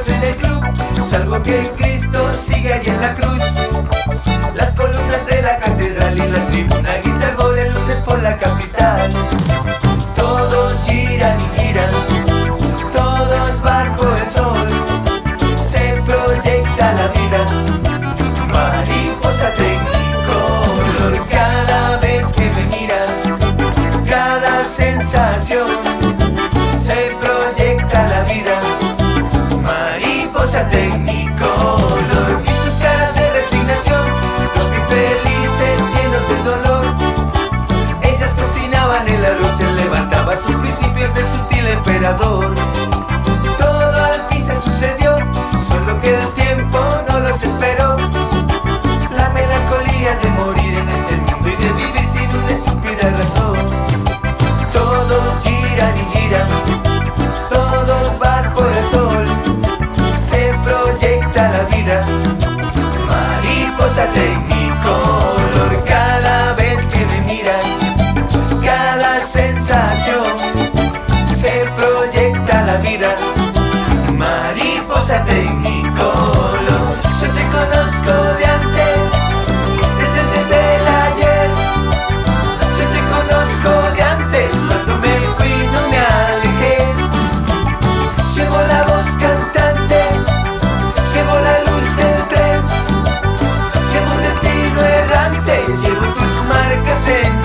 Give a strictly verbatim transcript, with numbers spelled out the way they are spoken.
miembros en el club, salvo que Cristo sigue allí en la cruz. Las columnas de la catedral y la tribuna grita el gol el lunes por la capital. Todos giran y giran, todos bajo el sol. Se proyecta la vida, mariposa tecnicolor. Cada vez que me miras, cada sensación, se proyecta la vida, mariposa tecnicolor. Y sus caras de resignación, los vi felices, llenos de dolor. Ellas cocinaban el arroz, él levantaba sus principios de sutil emperador. Todo al fin se sucedió, solo que el tiempo no los esperó. La melancolía de morir en este mundo y de vivir sin una estúpida razón. Todos giran y giran, todos bajo el sol. Se proyecta la vida, mariposa tecnicolor. Cada vez que me miras, cada sensación, se proyecta la vida, mariposa tecnicolor. Yo te conozco de antes, desde antes del ayer. Yo te conozco de antes, cuando me fui no me alejé. Llevo la voz cantante, llevo la luz del tren, llevo un destino errante, llevo tus marcas en